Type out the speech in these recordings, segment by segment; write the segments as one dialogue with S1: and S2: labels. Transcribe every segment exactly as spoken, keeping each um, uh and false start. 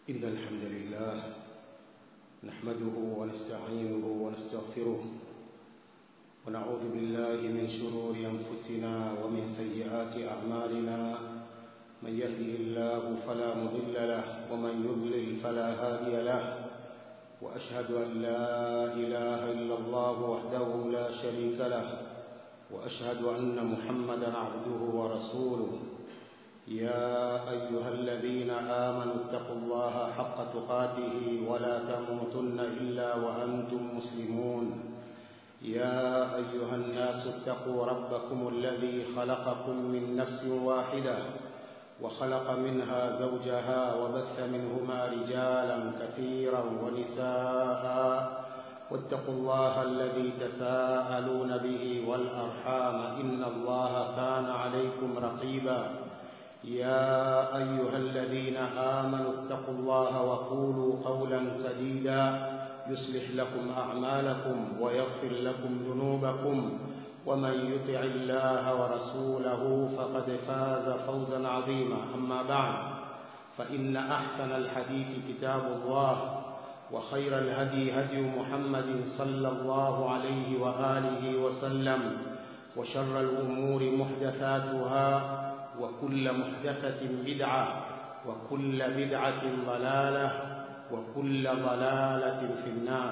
S1: إن الحمد لله نحمده ونستعينه ونستغفره ونعوذ بالله من شرور أنفسنا ومن سيئات أعمالنا من يهده الله فلا مضل له ومن يضلل فلا هادي له وأشهد أن لا إله إلا الله وحده لا شريك له وأشهد أن محمدا عبده ورسوله يا أيها الذين آمنوا اتقوا الله حق تقاته ولا تموتن إلا وأنتم مسلمون يا أيها الناس اتقوا ربكم الذي خلقكم من نفس واحدة وخلق منها زوجها وبث منهما رجالا كثيرا ونساء واتقوا الله الذي تساءلون به والأرحام إن الله كان عليكم رقيبا يا أيها الذين آمنوا اتقوا الله وقولوا قولا سديدا يصلح لكم أعمالكم ويغفر لكم ذنوبكم ومن يطع الله ورسوله فقد فاز فوزا عظيما أما بعد فإن أحسن الحديث كتاب الله وخير الهدي هدي محمد صلى الله عليه وآله وسلم وشر الأمور محدثاتها وكل محدثة بدعة وكل بدعة ضلالة وكل ضلالة في النار.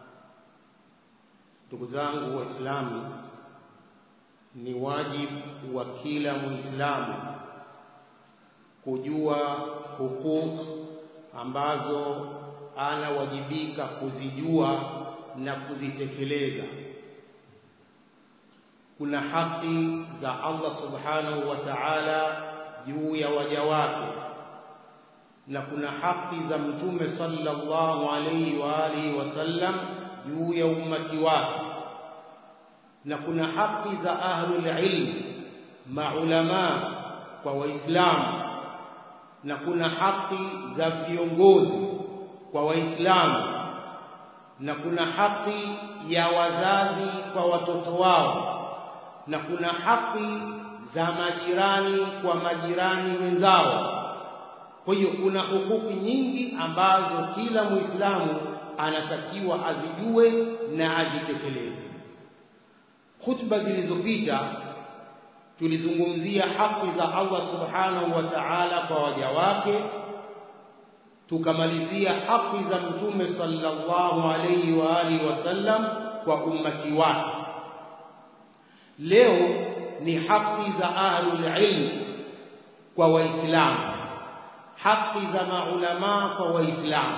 S1: ndugu zangu waislamu, ni wajibu wa kila muislamu kujua hukuku ambazo anawajibika kuzijua na kuzitekeleza. Kuna haki za Allah subhanahu wa ta'ala juu ya waja wake, na kuna haki za mtume sallallahu alayhi wa alihi wasallam juu ya ummati wake, na kuna haki za ahlul ilm maulama kwa waislamu, na kuna haki za viongozi kwa waislamu, na kuna haki ya wazazi kwa watoto wao, na kuna haki za majirani kwa majirani wenzao. Kwa hiyo kuna hukuki nyingi ambazo kila muislamu anatakiwa azijue na azitekeleze. Khutba zilizopita tulizungumzia haki za Allah subhanahu wa ta'ala kwa waja wake, tukamalizia haki za mtume sallallahu alayhi wa alihi wasallam kwa ummati wake. Leo ni haki za ahlul ilm kwa waislamu, haki za maulama kwa waislamu.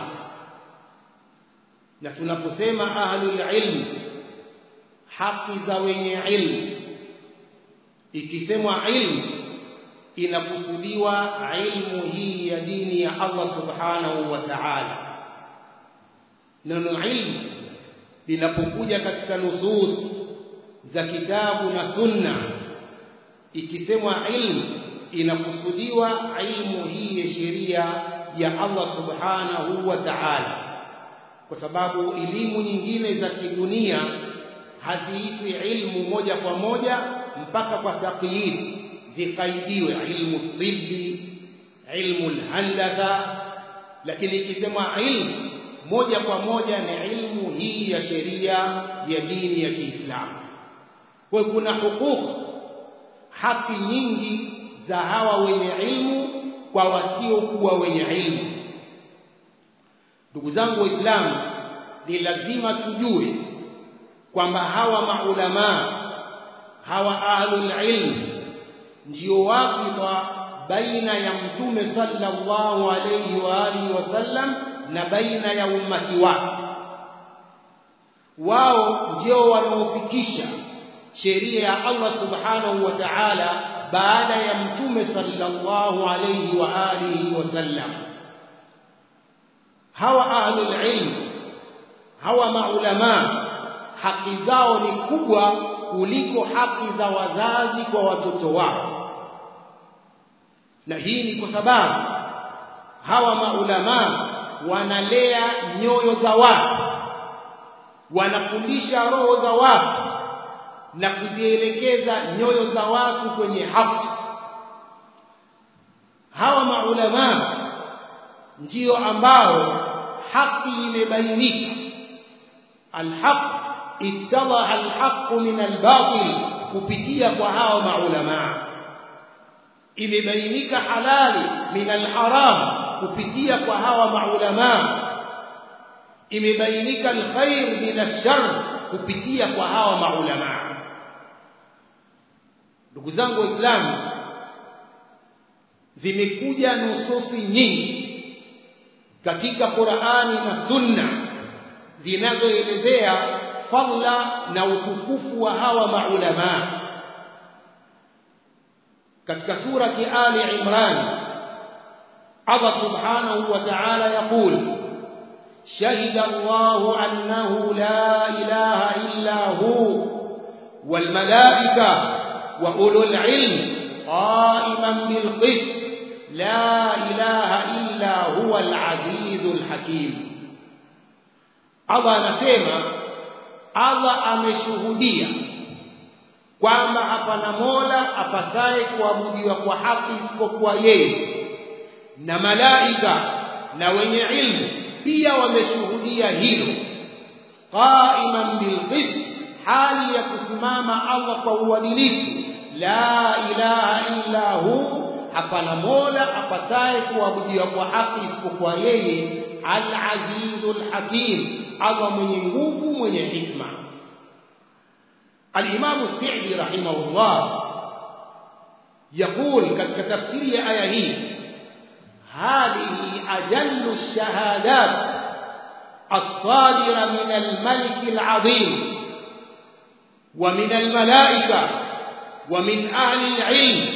S1: Na tunaposema ahlul ilm, haki za wenye ilmu, ikisemwa ilmu inakusudiwa ilmu hii ya dini ya Allah subhanahu wa ta'ala. Neno ilmu linapokuja katika nusus za kitabu na sunna, ikisemwa ilmu inakusudiwa ilmu hii ya sheria ya Allah subhanahu wa ta'ala, kwa sababu elimu nyingine za kidunia haziitwi ilmu moja kwa moja mpaka kwa taqyid zikaidiwe, ilmu tibbi, ilmu alhandatha. Lakini ikisemwa ilmu moja kwa moja ni ilmu hii ya sheria ya dini ya Kiislamu. Kwa kuna hukuku, haki nyingi za hawa wenye ilmu kwa wasiokuwa wenye ilmu. Ndugu zangu waislamu, ni lazima tujue kwamba hawa maulama, hawa ahlul ilm ndio wasita baina ya mtume sallallahu alayhi wa alihi wasallam na baina ya ummati wake. Wao ndio wanaofikisha sheria ya Allah subhanahu wa ta'ala baada ya mtume sallallahu alayhi wa alihi wasallam. Hawa ahlul ilm, hawa maulama, haki zao ni kubwa kuliko haki za wazazi kwa watoto wao. Na hii ni kwa sababu hawa maulama wanalea nyoyo za watu, wanafundisha roho za watu na kuzielekeza nyoyo za watu kwenye haki. Hawa maulama ndio ambao haki imebainika. Alhaq ittalaha alhaq min albatil, kupitia kwa hao maulama. Imebainika halali min alharam, kupitia kwa hawa maulama. Imebainika alkhair min alshar, kupitia kwa hawa maulama. Ndugu zangu Waislamu, zimekuja nususi nyingi katika Qur'ani na Sunna zinazoelezea fadla na utukufu wa hawa maulama. Katika surati Ali Imran, Allah subhanahu wa ta'ala yaqul: shahida Allahu annahu la ilaha illa hu wal malaika wa ulul ilm qa'iman bil qist la ilaha illa huwa al azizul hakim. Allah anasema, Allah ameshuhudia kwamba hapana mola apasaye kuabudiwa kwa haki isipokuwa yeye, na malaika na wenye ilmu pia wameshuhudia hilo. Qa'iman bil qist, hali ya kusimama Allah kwa uadilifu. La ilaha illa hu, hapana mola apasaye kuabudiwa kwa haki isipokuwa yeye. Al-azizul hakim, Allah mwenye nguvu, mwenye hikma. Al-Imam As-Sa'di rahimahullah يقول katika tafsiri ya aya hii: hadhihi ajallu ash-shahadat as-sadira min al-malik al-azim wa min al-malaika wa min ahli al-ilm.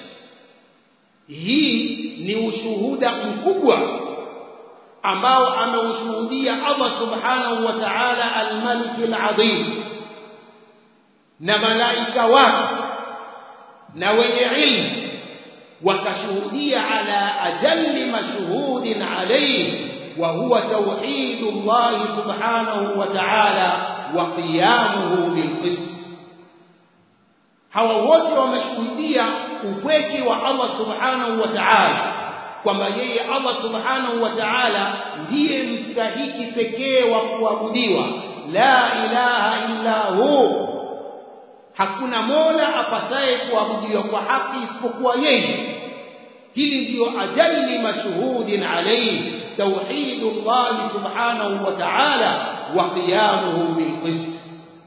S1: Hii ni ushuhuda mkubwa ambao ameushuhudia Allah subhanahu wa ta'ala al-malik al-azim, na malaika wake na wenye ilmu wakashuhudia ala ajalli mashhudin alayhi, wa huwa tauhidullah subhanahu wa ta'ala wa qiyamuhu bil qist. Hawa wote wameshuhudia upweke wa Allah subhanahu wa ta'ala, kwamba yeye Allah subhanahu wa ta'ala ndiye mstahiki pekee wa kuabudiwa. La ilaha illa hu, hakuna mola apasaye kuabudiwa kwa haki isipokuwa yeye. Hili ndio ajalli mashhudin alayhi, tauhidullah subhanahu wa ta'ala wa qiyamuhu bil qist.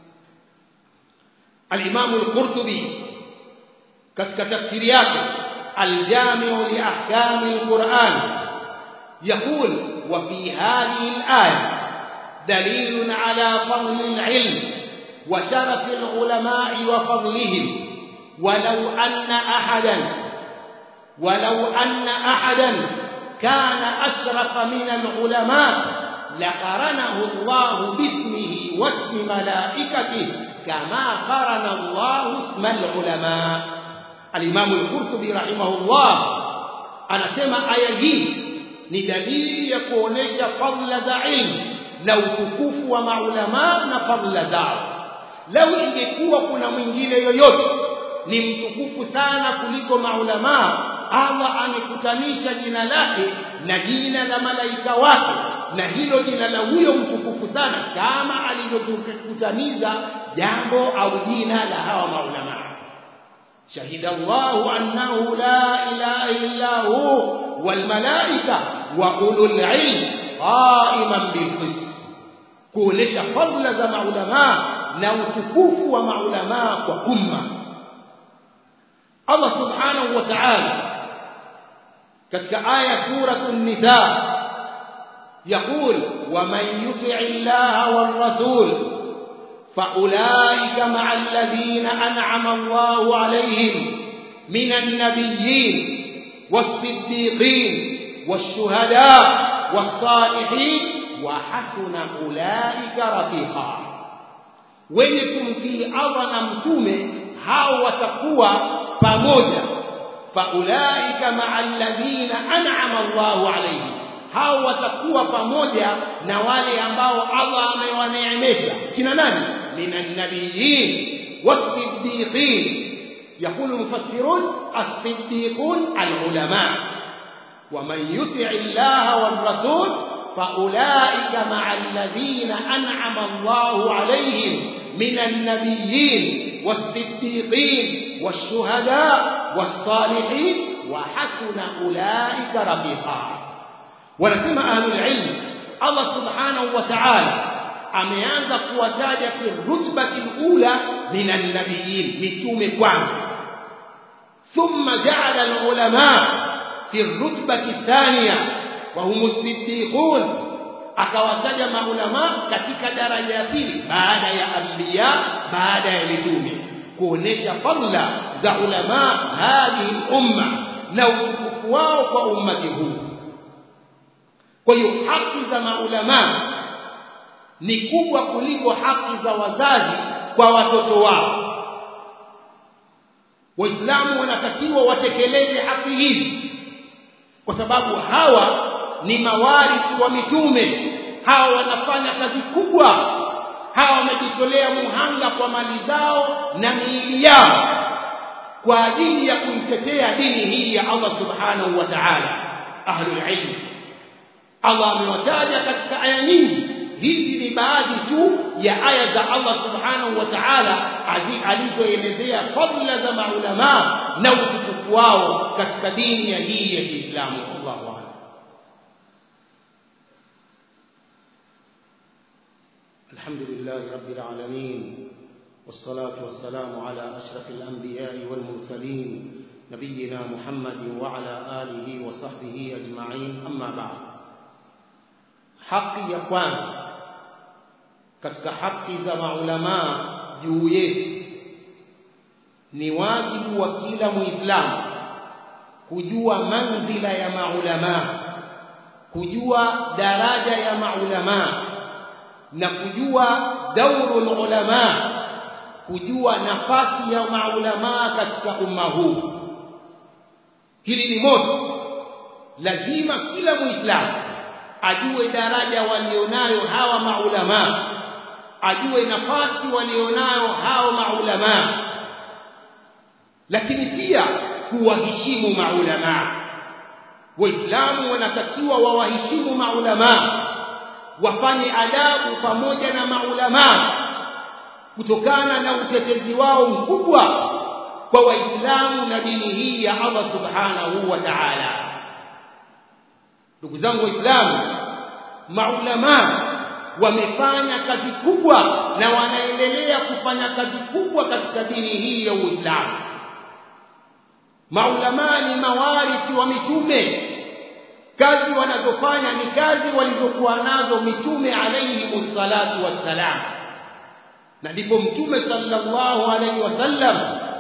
S1: Al-Imam al-Qurtubi katika tafsiri yake الجامع لأحكام القرآن يقول: وفي هذه الآية دليل على فضل العلم وشرف العلماء وفضلهم، ولو أن أحدا ولو أن أحدا كان أشرف من العلماء لقرنه الله باسمه واسم ملائكته كما قرن الله اسم العلماء. Al-Imam Al-Qurtubi rahimahullah anasema aya hii ni dalili ya kuonesha fadhila za ilmu na utukufu wa maulama na fadhila zao. Lau ingekuwa kuna mwingine yoyote ni mtukufu sana kuliko maulama, Allah angekutanisha jina lake na jina la malaika wake na hilo jina la huyo mtukufu sana, kama alivyokutanisha jambo au jina la hawa maulama. شهد الله أنه لا إله إلا هو والملائكة وأولو العلم قائما بالقسط. كولش فضل ذا معلماء نوتكوف ومعلماء وأمة. الله سبحانه وتعالى كتك آية سورة النساء يقول: ومن يطع الله والرسول فأولئك مع الذين أنعم الله عليهم من النبيين والصديقين والشهداء والصالحين وحسن أولئك رفيقا. wenye في Allah na mtume hao watakuwa pamoja. Faulaika ma'al ladhina an'ama Allahu alayhim, hao watakuwa pamoja na wale ambao Allah amewaneemesha. Kina nani? minan nabiyyin was-siddiqin. يقول المفسرون: الصديقون العلماء. ومن يطع الله والرسول فأولئك مع الذين أنعم الله عليهم من النبيين والصديقين والشهداء والصالحين وحسن أولئك رفيقا. ونسمع أهل العلم الله سبحانه وتعالى ameanza kuwataja fi rutbati alula min an-nabiyyin, mitume kwanza. Thumma ja'ala al-ulama fi rutbati athaniya wa hum as-siddiqun, akawataja maulama katika daraja ya pili baada ya anbiya, baada ya mitume, kuonesha fadhila za ulama hadhihi umma na utukufu wao kwa ummati huu. Kwa hiyo haki za maulama ni kubwa kuliko haki za wazazi kwa watoto wao. Waislamu wanatakiwa watekeleze haki hizi, kwa sababu hawa ni mawarithi wa mitume. Hawa wanafanya kazi kubwa, hawa wamejitolea muhanga kwa mali zao na miili yao kwa ajili ya kuitetea dini hii ya Allah subhanahu wa ta'ala. Ahlul ilm Allah amewataja katika aya nyingi. Hizi ni baadhi tu ya aya za Allah subhanahu wa ta'ala alizoelezea fadhila za maulama na utukufu wao katika dini ya hii ya Kiislamu. Allahu a'lam. Alhamdulillahi rabbil alamin, wassalatu wassalamu ala ashrafil anbiya'i wal mursalin nabiyyina Muhammadin wa ala alihi wa sahbihi ajma'in, amma ba'd. Haki ya kwanza katika haki za maulama juu yetu, ni wajibu wa kila Muislamu kujua manzila ya maulama, kujua daraja ya maulama, na kujua daurul ulama, kujua nafasi ya maulama katika umma huu. Hili ni moto, lazima kila Muislamu ajue daraja walionayo hawa maulama, ajue nafasi walionayo hao maulama, lakini pia kuwaheshimu maulama. Waislamu wanatakiwa wawaheshimu maulama, wafanye adabu pamoja na maulama kutokana na utetezi wao mkubwa kwa Waislamu na dini hii ya Allah subhanahu wa ta'ala. Ndugu zangu Waislamu, maulama wamefanya kazi kubwa na wanaendelea kufanya kazi kubwa katika dini hii ya Uislamu. Maulama ni mawarithi wa mitume. Kazi wanazofanya ni kazi walizokuwa nazo mitume alayhi wassalatu wassalam. Na ndipo Mtume sallallahu alayhi wasallam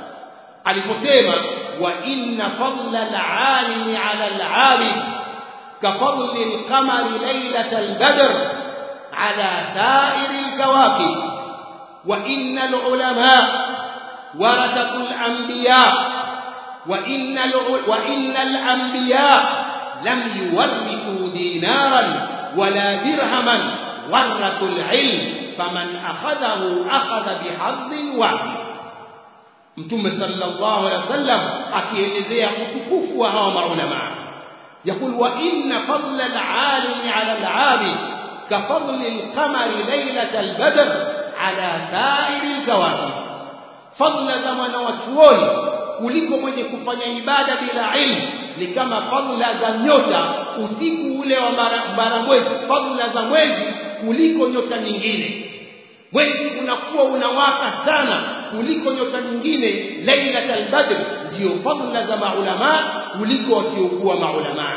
S1: aliposema, wa inna fadla al-alimi ala al-abid kafadli al-qamari laylatal badr ala sa'iril kawakib, wa innal ulama warathatul anbiya wa innal wa innal anbiya lam yuwarrithu dinaran wala dirhaman warathul ilm faman akhadhahu akhadha bihadhin wahid. Mtume sallallahu alaihi wasallam akielezea utukufu wa hawa maulama, يقول وإن فضل العالم على العابد كفضل القمر ليلة البدر على سائر الكواكب. فضل زمان وchuoni kuliko mwenye kufanya ibada bila ilmu ni kama fadhila za nyota usiku ule wa bara mwezi. Fadhila za mwezi kuliko nyota nyingine. Mwezi unakuwa unawaka sana kuliko nyota nyingine. Lailatul Badr ndio fadhila za maulama kuliko wasiokuwa maulama.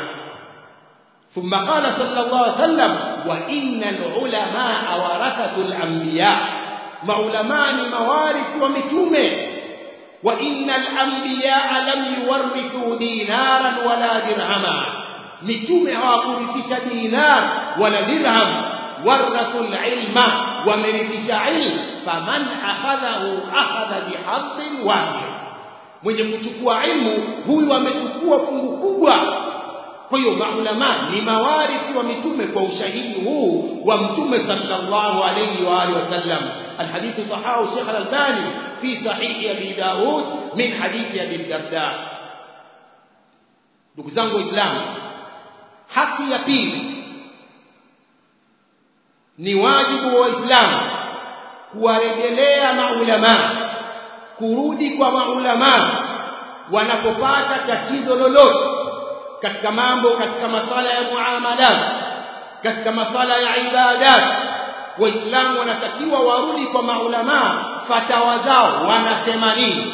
S1: Thumma qala sallallahu alaihi wasallam, wa innal ulama warathatul anbiya. Maulama ni mawarithi wa mitume. Wa innal anbiya lam yuwarrithu dinaran wala dirhama. Mitume hawakurithisha dinar wala dirham, warathul ilma, wamerithisha ilm. Faman akhadhahu akhadha bihadhin wahid. Mwenye kuchukua ilmu huyu amechukua fungu kubwa. Kwa hiyo maulama ni mawarithi wa mitume kwa ushahidi huu wa Mtume sallallahu alayhi wa alihi wasallam. الحديث صححه الشيخ الألباني في صحيح أبي داود من حديث أبي الدرداء. ndugu zangu Waislamu, haki ya pili ni wajibu wa Waislamu kuwarejelea maulama, kurudi kwa maulama wanapopata tatizo lolote katika mambo, katika masala ya muamalat, katika masala ya ibadat. Waislamu wanatakiwa warudi kwa maulama, fatawa zao wanasema nini.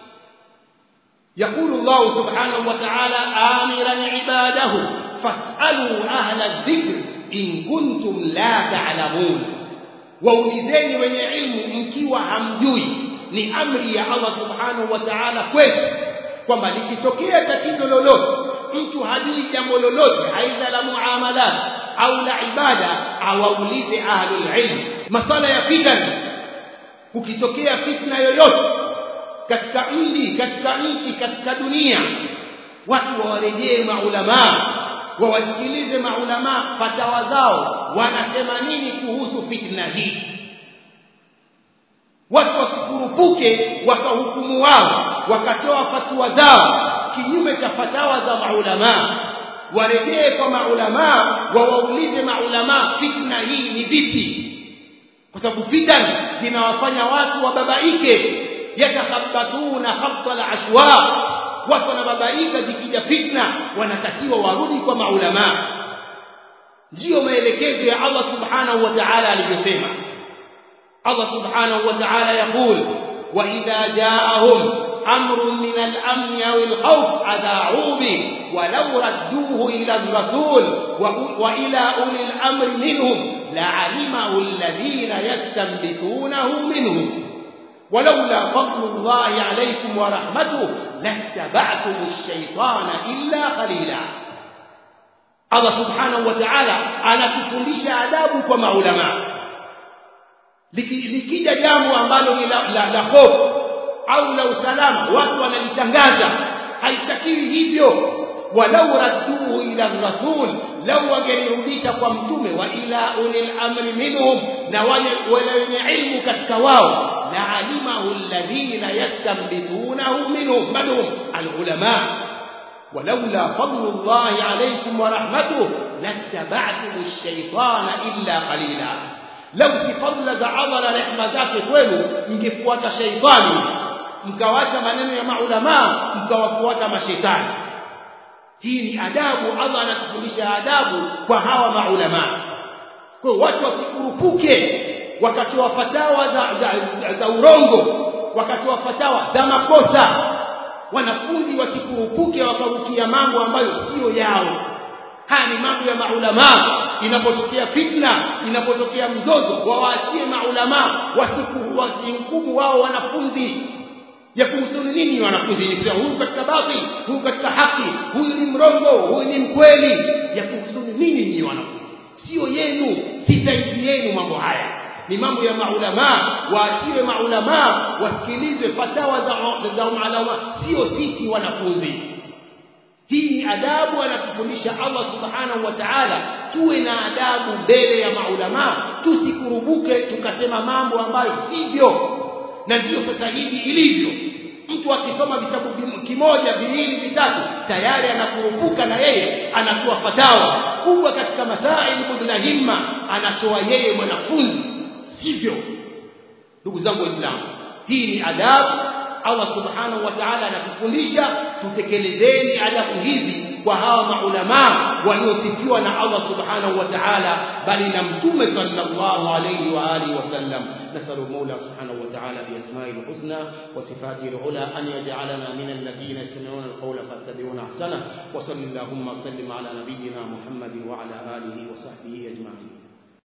S1: يقول الله سبحانه وتعالى آمرا عباده فاسألوا أهل الذكر إن كنتم لا تعلمون. waulizeni wenye ilmu mkiwa hamjui. Ni amri ya Allah subhanahu wa ta'ala kwetu kwamba likitokea tatizo lolote, mtu hajui jambo lolote aidha la muamalat au la ibada, awaulize ahlul ilm. Masala ya fitna, ukitokea fitna yoyote katika mji, katika nchi, katika dunia, watu wawarejee maulama, wawasikilize maulama, fatawa zao wanasema nini kuhusu fitna hii. Watu wasikurupuke wakahukumu wao, wakatoa fatwa zao kinyume cha fatawa za maulama. Warejee kwa maulama, wawaulize maulama fitna hii ni vipi, kwa sababu fitna zinawafanya watu wababaike. Yatakhabbatuna khabta al-ashwa, watu wanababaika zikija fitna, wanatakiwa warudi kwa maulama. Ndio maelekezo ya Allah subhanahu wa ta'ala alivyosema. Allah subhanahu wa ta'ala yaqul wa idha ja'ahum amrun min al-amn aw al-khawf adha'u bi wa law radduhu ila ar-rasul wa ila uli al-amri minhum la'alimahu alladhina yastanbitunahu minhum ولولا فضل الله عليكم ورحمته لاتبعتم الشيطان إلا قليلا. Allah subhanahu wa ta'ala anatufundisha adabu kwa maulama. Likija jambo ambalo ni la, la, la hofu au la usalama, watu wanalitangaza, haitakiwi hivyo. walau radduhu ila rasul, lau wangelirudisha kwa mtume, wa ila ulil amri minhum, na wale wenye ilmu katika wao, la alimahu alladhina yastanbitunahu minhum manhum alulama. ولولا فضل الله عليكم ورحمته لاتبعتم الشيطان إلا قليلا. لو تفضل الله رحمة zake kwenu, mngefuata shaytani, mkawacha maneno ya maulama, mkawafuata mashaitani. Hii ni adabu. Allah anatufundisha adabu kwa hawa maulama. Kwa watu wasikurupuke wakatoa fatawa za, za, za, za urongo, wakatoa fatawa za makosa. Wanafunzi wasikurupuke wakarukia mambo ambayo sio yao. Haya ni mambo ya maulama. Inapotokea fitna, inapotokea mzozo, wawaachie maulama, wasiku wasihukumu wao wanafunzi. Ya kuhusu nini wanafunzi? Ni kusema huyu katika batil, huyu katika haki, huyu ni mrongo, huyu ni mkweli. Ya kuhusu nini ni wanafunzi? Sio yenu, si zaidi yenu mambo haya. Ni mambo ya maulama. Waachiwe maulama, wasikilizwe fatawa za za maulama, sio sisi wanafunzi. Hii ni adabu anatufundisha Allah subhanahu wa ta'ala. Tuwe na adabu mbele ya maulama, tusikurubuke tukasema mambo ambayo sivyo. Na ndio sasa hivi ilivyo. Mtu akisoma vitabu kimoja, viwili, vitatu, tayari anakurupuka na yeye anatoa fatawa kubwa katika masaili mudlahimma, anatoa yeye mwanafunzi. Sivyo ndugu zangu Waislamu, hii ni adabu. Allah subhanahu wa ta'ala anatufundisha tutekelezeni adabu hizi kwa hawa maulama waliosifiwa na Allah subhanahu wa ta'ala, bali na mtume sallallahu alayhi wa alihi wasallam. نسأل المولى سبحانه وتعالى بأسمائه الحسنى وصفاته العلى أن يجعلنا من الذين يستمعون القول فاتبعون أحسنه. وصلى اللهم وسلم على نبينا محمد وعلى آله وصحبه أجمعين.